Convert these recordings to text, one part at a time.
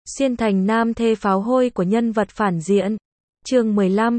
Xuyên thành nam thê pháo hôi của nhân vật phản diện. Chương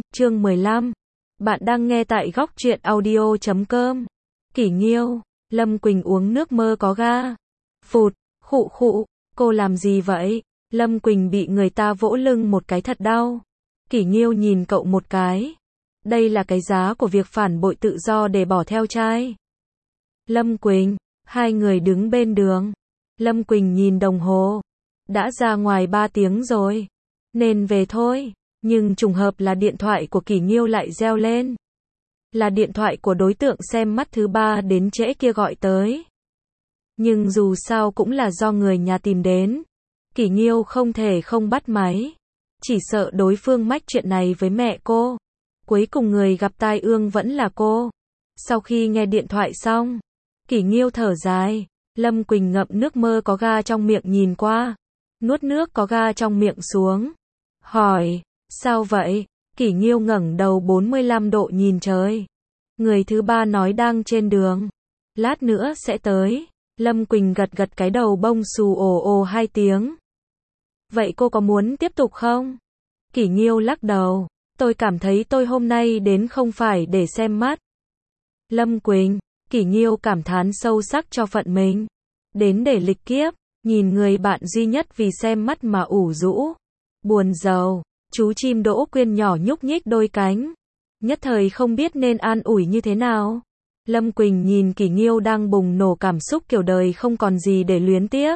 15. Bạn đang nghe tại góc truyện audio.com. Kỷ Nghiêu, Lâm Quỳnh uống nước mơ có ga. Phụt, khụ khụ, cô làm gì vậy? Lâm Quỳnh bị người ta vỗ lưng một cái thật đau. Kỷ Nghiêu nhìn cậu một cái. Đây là cái giá của việc phản bội tự do để bỏ theo trai. Lâm Quỳnh, hai người đứng bên đường. Lâm Quỳnh nhìn đồng hồ. Đã ra ngoài 3 tiếng rồi. Nên về thôi. Nhưng trùng hợp là điện thoại của Kỷ Nghiêu lại reo lên. Là điện thoại của đối tượng xem mắt thứ 3 đến trễ kia gọi tới. Nhưng dù sao cũng là do người nhà tìm đến. Kỷ Nghiêu không thể không bắt máy. Chỉ sợ đối phương mách chuyện này với mẹ cô. Cuối cùng người gặp tai ương vẫn là cô. Sau khi nghe điện thoại xong, Kỷ Nghiêu thở dài. Lâm Quỳnh ngậm nước mơ có ga trong miệng nhìn qua. Nuốt nước có ga trong miệng xuống. Hỏi, sao vậy? Kỷ Nghiêu ngẩng đầu 45 độ nhìn trời. Người thứ 3 nói đang trên đường. Lát nữa sẽ tới. Lâm Quỳnh gật gật cái đầu bông xù ồ 2 tiếng. Vậy cô có muốn tiếp tục không? Kỷ Nghiêu lắc đầu. Tôi cảm thấy tôi hôm nay đến không phải để xem mắt. Lâm Quỳnh, Kỷ Nghiêu cảm thán sâu sắc cho phận mình. Đến để lịch kiếp, nhìn người bạn duy nhất vì xem mắt mà ủ rũ. Buồn rầu, chú chim Đỗ Quyên nhỏ nhúc nhích đôi cánh. Nhất thời không biết nên an ủi như thế nào. Lâm Quỳnh nhìn Kỷ Nghiêu đang bùng nổ cảm xúc kiểu đời không còn gì để luyến tiếc.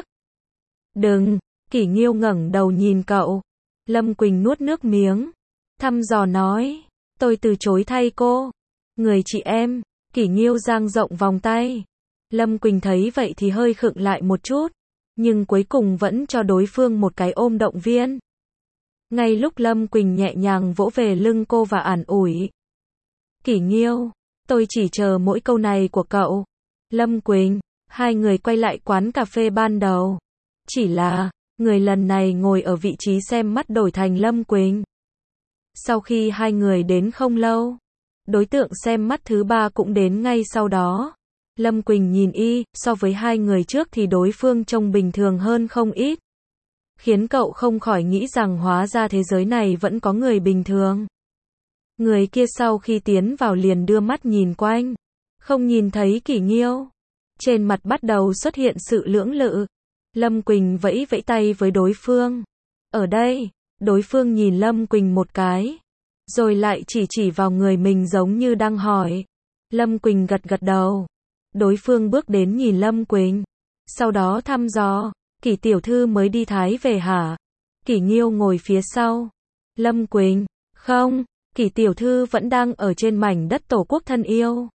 Đừng, Kỷ Nghiêu ngẩng đầu nhìn cậu. Lâm Quỳnh nuốt nước miếng. Thăm dò nói, tôi từ chối thay cô. Người chị em, Kỷ Nghiêu dang rộng vòng tay. Lâm Quỳnh thấy vậy thì hơi khựng lại một chút. Nhưng cuối cùng vẫn cho đối phương một cái ôm động viên. Ngay lúc Lâm Quỳnh nhẹ nhàng vỗ về lưng cô và an ủi. Kỷ Nghiêu, tôi chỉ chờ mỗi câu này của cậu. Lâm Quỳnh, hai người quay lại quán cà phê ban đầu. Chỉ là, người lần này ngồi ở vị trí xem mắt đổi thành Lâm Quỳnh. Sau khi hai người đến không lâu, đối tượng xem mắt thứ 3 cũng đến ngay sau đó. Lâm Quỳnh nhìn so với hai người trước thì đối phương trông bình thường hơn không ít. Khiến cậu không khỏi nghĩ rằng hóa ra thế giới này vẫn có người bình thường. Người kia sau khi tiến vào liền đưa mắt nhìn quanh. Không nhìn thấy Kỷ Nghiêu. Trên mặt bắt đầu xuất hiện sự lưỡng lự. Lâm Quỳnh vẫy vẫy tay với đối phương. Ở đây, đối phương nhìn Lâm Quỳnh một cái. Rồi lại chỉ vào người mình giống như đang hỏi. Lâm Quỳnh gật gật đầu. Đối phương bước đến nhìn Lâm Quỳnh. Sau đó thăm dò. Kỷ tiểu thư mới đi Thái về hả? Kỷ Nghiêu ngồi phía sau. Lâm Quỳnh, không, Kỷ tiểu thư vẫn đang ở trên mảnh đất tổ quốc thân yêu.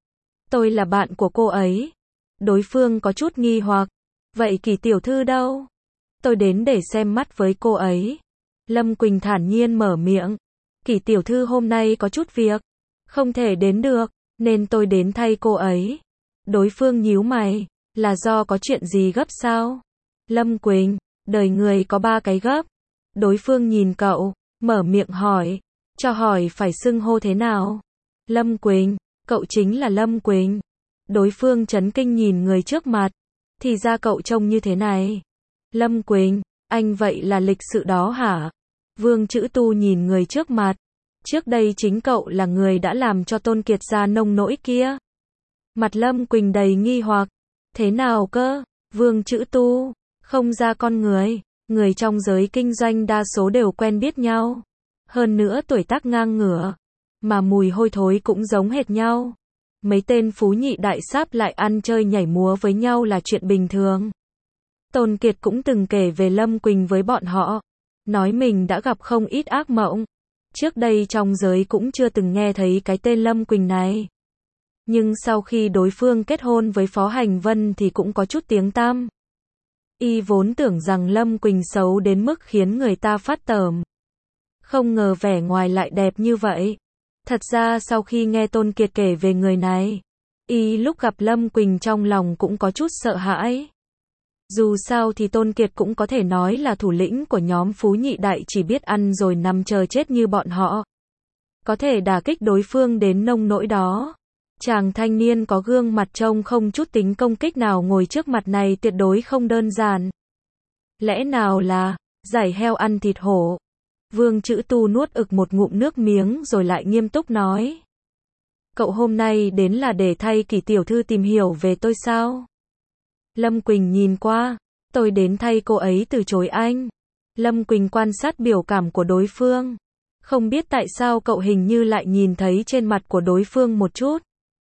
Tôi là bạn của cô ấy. Đối phương có chút nghi hoặc. Vậy Kỷ tiểu thư đâu? Tôi đến để xem mắt với cô ấy. Lâm Quỳnh thản nhiên mở miệng. Kỷ tiểu thư hôm nay có chút việc. Không thể đến được, nên tôi đến thay cô ấy. Đối phương nhíu mày. Là do có chuyện gì gấp sao? Lâm Quỳnh, đời người có 3 cái gấp. Đối phương nhìn cậu, mở miệng hỏi. Cho hỏi phải xưng hô thế nào? Lâm Quỳnh, cậu chính là Lâm Quỳnh. Đối phương chấn kinh nhìn người trước mặt. Thì ra cậu trông như thế này. Lâm Quỳnh, anh vậy là lịch sự đó hả? Vương Chữ Tu nhìn người trước mặt. Trước đây chính cậu là người đã làm cho Tôn Kiệt ra nông nỗi kia. Mặt Lâm Quỳnh đầy nghi hoặc. Thế nào cơ? Vương Chữ Tu, không ra con người. Người trong giới kinh doanh đa số đều quen biết nhau. Hơn nữa tuổi tác ngang ngửa. Mà mùi hôi thối cũng giống hệt nhau. Mấy tên phú nhị đại sáp lại ăn chơi nhảy múa với nhau là chuyện bình thường. Tôn Kiệt cũng từng kể về Lâm Quỳnh với bọn họ. Nói mình đã gặp không ít ác mộng. Trước đây trong giới cũng chưa từng nghe thấy cái tên Lâm Quỳnh này. Nhưng sau khi đối phương kết hôn với Phó Hành Vân thì cũng có chút tiếng tăm. Vốn tưởng rằng Lâm Quỳnh xấu đến mức khiến người ta phát tởm. Không ngờ vẻ ngoài lại đẹp như vậy. Thật ra sau khi nghe Tôn Kiệt kể về người này, lúc gặp Lâm Quỳnh trong lòng cũng có chút sợ hãi. Dù sao thì Tôn Kiệt cũng có thể nói là thủ lĩnh của nhóm phú nhị đại chỉ biết ăn rồi nằm chờ chết như bọn họ. Có thể đả kích đối phương đến nông nỗi đó. Chàng thanh niên có gương mặt trông không chút tính công kích nào ngồi trước mặt này tuyệt đối không đơn giản. Lẽ nào là, Giải heo ăn thịt hổ. Vương Chữ Tu nuốt ực một ngụm nước miếng rồi lại nghiêm túc nói. Cậu hôm nay đến là để thay Kỷ tiểu thư tìm hiểu về tôi sao? Lâm Quỳnh nhìn qua. Tôi đến thay cô ấy từ chối anh. Lâm Quỳnh quan sát biểu cảm của đối phương. Không biết tại sao cậu hình như lại nhìn thấy trên mặt của đối phương một chút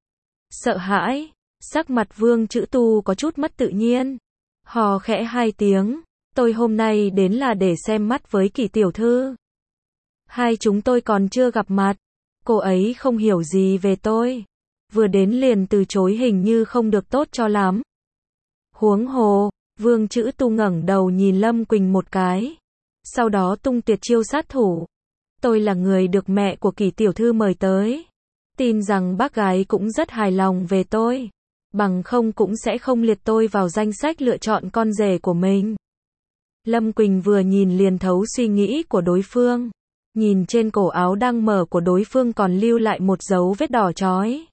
sợ hãi. Sắc mặt Vương Chữ Tu có chút mất tự nhiên. Hò khẽ 2 tiếng. Tôi hôm nay đến là để xem mắt với Kỷ tiểu thư. Hai chúng tôi còn chưa gặp mặt. Cô ấy không hiểu gì về tôi. Vừa đến liền từ chối hình như không được tốt cho lắm. Huống hồ, Vương Chữ Tu ngẩng đầu nhìn Lâm Quỳnh một cái. Sau đó tung tuyệt chiêu sát thủ. Tôi là người được mẹ của Kỷ tiểu thư mời tới. Tin rằng bác gái cũng rất hài lòng về tôi. Bằng không cũng sẽ không liệt tôi vào danh sách lựa chọn con rể của mình. Lâm Quỳnh vừa nhìn liền thấu suy nghĩ của đối phương. Nhìn trên cổ áo đang mở của đối phương còn lưu lại một dấu vết đỏ chói.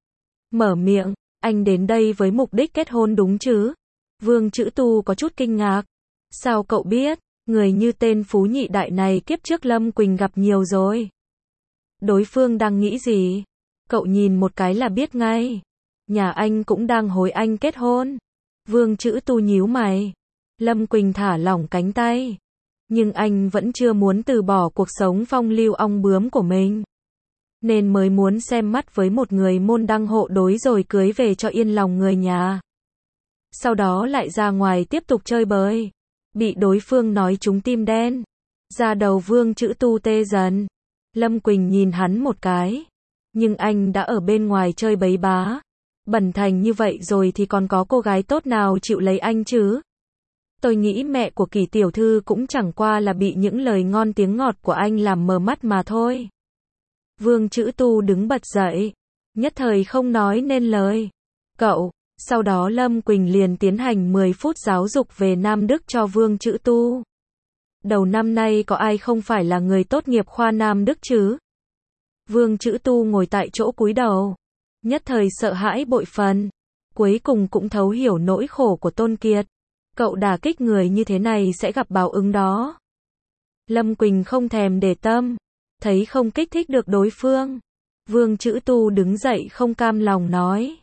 Mở miệng, anh đến đây với mục đích kết hôn đúng chứ? Vương Chữ Tu có chút kinh ngạc. Sao cậu biết? Người như tên Phú Nhị Đại này kiếp trước Lâm Quỳnh gặp nhiều rồi. Đối phương đang nghĩ gì? Cậu nhìn một cái là biết ngay. Nhà anh cũng đang hối anh kết hôn. Vương Chữ Tu nhíu mày. Lâm Quỳnh thả lỏng cánh tay. Nhưng anh vẫn chưa muốn từ bỏ cuộc sống phong lưu ong bướm của mình. Nên mới muốn xem mắt với một người môn đăng hộ đối rồi cưới về cho yên lòng người nhà. Sau đó lại ra ngoài tiếp tục chơi bời. Bị đối phương nói trúng tim đen. Da đầu Vương Chữ Tu tê dần. Lâm Quỳnh nhìn hắn một cái. Nhưng anh đã ở bên ngoài chơi bấy bá. Bẩn thành như vậy rồi thì còn có cô gái tốt nào chịu lấy anh chứ? Tôi nghĩ mẹ của Kỷ tiểu thư cũng chẳng qua là bị những lời ngon tiếng ngọt của anh làm mờ mắt mà thôi. Vương Chữ Tu đứng bật dậy. Nhất thời không nói nên lời. Cậu. Sau đó Lâm Quỳnh liền tiến hành 10 phút giáo dục về Nam Đức cho Vương Chữ Tu. Đầu năm nay có ai không phải là người tốt nghiệp khoa Nam Đức chứ? Vương Chữ Tu ngồi tại chỗ cúi đầu. Nhất thời sợ hãi bội phần. Cuối cùng cũng thấu hiểu nỗi khổ của Tôn Kiệt. Cậu đả kích người như thế này sẽ gặp báo ứng đó. Lâm Quỳnh không thèm để tâm. Thấy không kích thích được đối phương. Vương Chữ Tu đứng dậy không cam lòng nói.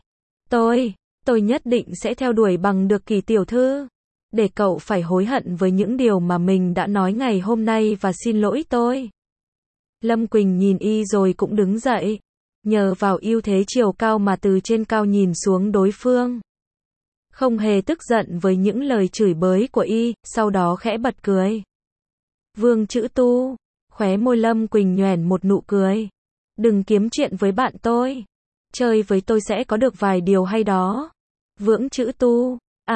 Tôi nhất định sẽ theo đuổi bằng được Kỷ tiểu thư. Để cậu phải hối hận với những điều mà mình đã nói ngày hôm nay và xin lỗi tôi. Lâm Quỳnh nhìn y rồi cũng đứng dậy. Nhờ vào ưu thế chiều cao mà từ trên cao nhìn xuống đối phương. Không hề tức giận với những lời chửi bới của y, sau đó khẽ bật cười. Vương Chữ Tu, khóe môi Lâm Quỳnh nhoẻn một nụ cười. Đừng kiếm chuyện với bạn tôi. Chơi với tôi sẽ có được vài điều hay đó. Vương Chữ Tu,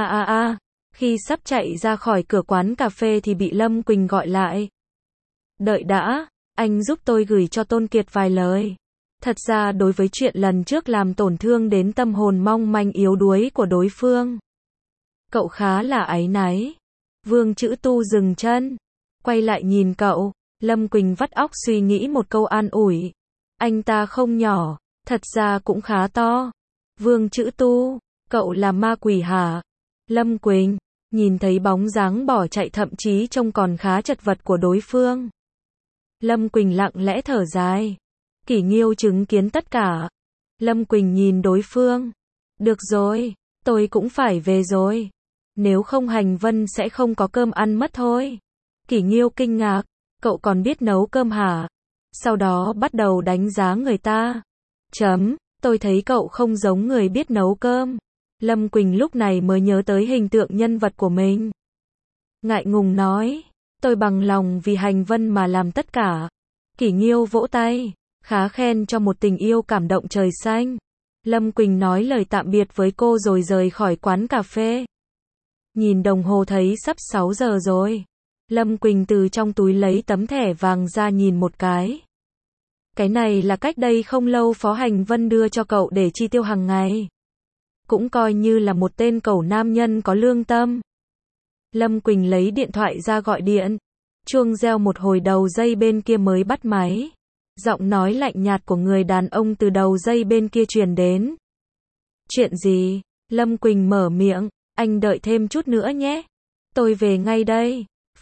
khi sắp chạy ra khỏi cửa quán cà phê thì bị Lâm Quỳnh gọi lại. Đợi đã, anh giúp tôi gửi cho Tôn Kiệt vài lời. Thật ra đối với chuyện lần trước làm tổn thương đến tâm hồn mong manh yếu đuối của đối phương, cậu khá là áy náy. Vương Chữ Tu dừng chân, quay lại nhìn cậu. Lâm Quỳnh vắt óc suy nghĩ một câu an ủi. Anh ta không nhỏ, thật ra cũng khá to. Vương Chữ Tu, cậu là ma quỷ hả? Lâm Quỳnh, nhìn thấy bóng dáng bỏ chạy thậm chí trông còn khá chật vật của đối phương. Lâm Quỳnh lặng lẽ thở dài. Kỷ Nghiêu chứng kiến tất cả. Lâm Quỳnh nhìn đối phương. Được rồi, tôi cũng phải về rồi. Nếu không Hành Vân sẽ không có cơm ăn mất thôi. Kỷ Nghiêu kinh ngạc. Cậu còn biết nấu cơm hả? Sau đó bắt đầu đánh giá người ta. Tôi thấy cậu không giống người biết nấu cơm. Lâm Quỳnh lúc này mới nhớ tới hình tượng nhân vật của mình. Ngại ngùng nói. Tôi bằng lòng vì Hành Vân mà làm tất cả. Kỷ Nghiêu vỗ tay. Khá khen cho một tình yêu cảm động trời xanh. Lâm Quỳnh nói lời tạm biệt với cô rồi rời khỏi quán cà phê. Nhìn đồng hồ thấy sắp 6 giờ rồi. Lâm Quỳnh từ trong túi lấy tấm thẻ vàng ra nhìn một cái. Cái này là cách đây không lâu Phó Hành Vân đưa cho cậu để chi tiêu hàng ngày. Cũng coi như là một tên cẩu nam nhân có lương tâm. Lâm Quỳnh lấy điện thoại ra gọi điện. Chuông reo một hồi đầu dây bên kia mới bắt máy. Giọng nói lạnh nhạt của người đàn ông từ đầu dây bên kia truyền đến. Chuyện gì? Lâm Quỳnh mở miệng. Anh đợi thêm chút nữa nhé. Tôi về ngay đây.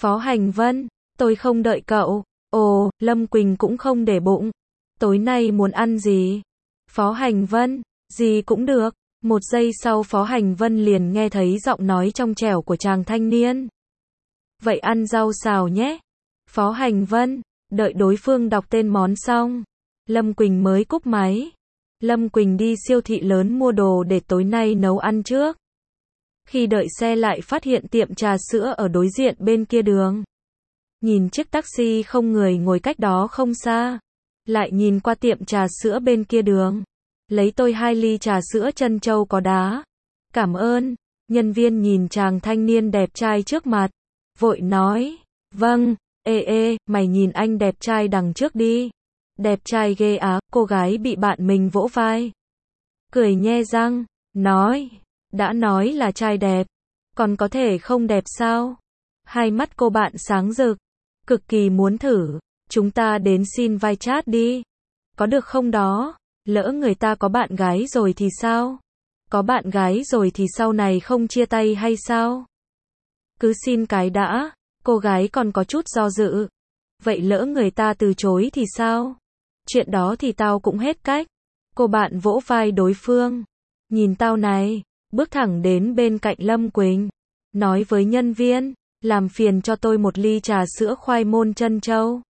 Phó Hành Vân, tôi không đợi cậu. Ồ, Lâm Quỳnh cũng không để bụng. Tối nay muốn ăn gì? Phó Hành Vân, gì cũng được. Một giây sau Phó Hành Vân liền nghe thấy giọng nói trong trẻo của chàng thanh niên. Vậy ăn rau xào nhé. Phó Hành Vân, đợi đối phương đọc tên món xong, Lâm Quỳnh mới cúp máy. Lâm Quỳnh đi siêu thị lớn mua đồ để tối nay nấu ăn trước. Khi đợi xe lại phát hiện tiệm trà sữa ở đối diện bên kia đường. Nhìn chiếc taxi không người ngồi cách đó không xa. Lại nhìn qua tiệm trà sữa bên kia đường. Lấy tôi 2 ly trà sữa trân châu có đá. Cảm ơn. Nhân viên nhìn chàng thanh niên đẹp trai trước mặt. Vội nói. Vâng. Ê, mày nhìn anh đẹp trai đằng trước đi. Đẹp trai ghê á, cô gái bị bạn mình vỗ vai. Cười nhe răng. Nói. Đã nói là trai đẹp. Còn có thể không đẹp sao? Hai mắt cô bạn sáng rực. Cực kỳ muốn thử. Chúng ta đến xin vai chat đi. Có được không đó? Lỡ người ta có bạn gái rồi thì sao? Có bạn gái rồi thì sau này không chia tay hay sao? Cứ xin cái đã. Cô gái còn có chút do dự. Vậy lỡ người ta từ chối thì sao? Chuyện đó thì tao cũng hết cách. Cô bạn vỗ vai đối phương. Nhìn tao này. Bước thẳng đến bên cạnh Lâm Quỳnh. Nói với nhân viên. Làm phiền cho tôi 1 ly trà sữa khoai môn trân châu.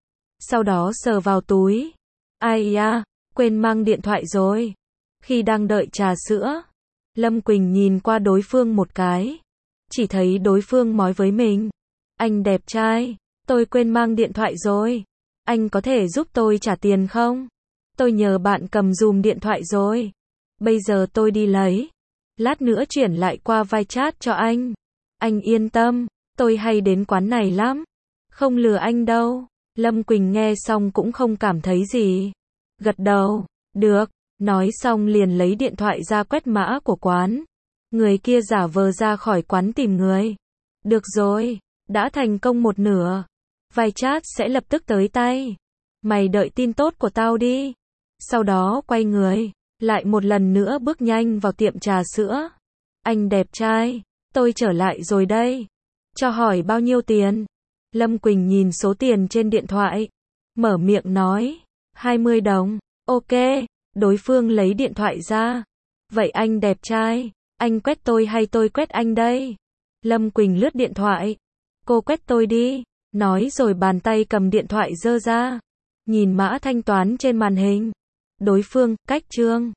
Sau đó sờ vào túi. Ai da, quên mang điện thoại rồi. Khi đang đợi trà sữa, Lâm Quỳnh nhìn qua đối phương một cái. Chỉ thấy đối phương nói với mình. Anh đẹp trai, tôi quên mang điện thoại rồi. Anh có thể giúp tôi trả tiền không? Tôi nhờ bạn cầm dùm điện thoại rồi. Bây giờ tôi đi lấy. Lát nữa chuyển lại qua vai chat cho anh. Anh yên tâm, tôi hay đến quán này lắm. Không lừa anh đâu. Lâm Quỳnh nghe xong cũng không cảm thấy gì. Gật đầu. Được. Nói xong liền lấy điện thoại ra quét mã của quán. Người kia giả vờ ra khỏi quán tìm người. Được rồi. Đã thành công 1/2. Vai chat sẽ lập tức tới tay. Mày đợi tin tốt của tao đi. Sau đó quay người. Lại một lần nữa bước nhanh vào tiệm trà sữa. Anh đẹp trai. Tôi trở lại rồi đây. Cho hỏi bao nhiêu tiền? Lâm Quỳnh nhìn số tiền trên điện thoại. Mở miệng nói. 20 đồng. Ok. Đối phương lấy điện thoại ra. Vậy anh đẹp trai. Anh quét tôi hay tôi quét anh đây? Lâm Quỳnh lướt điện thoại. Cô quét tôi đi. Nói rồi bàn tay cầm điện thoại giơ ra. Nhìn mã thanh toán trên màn hình. Đối phương, cách Trương.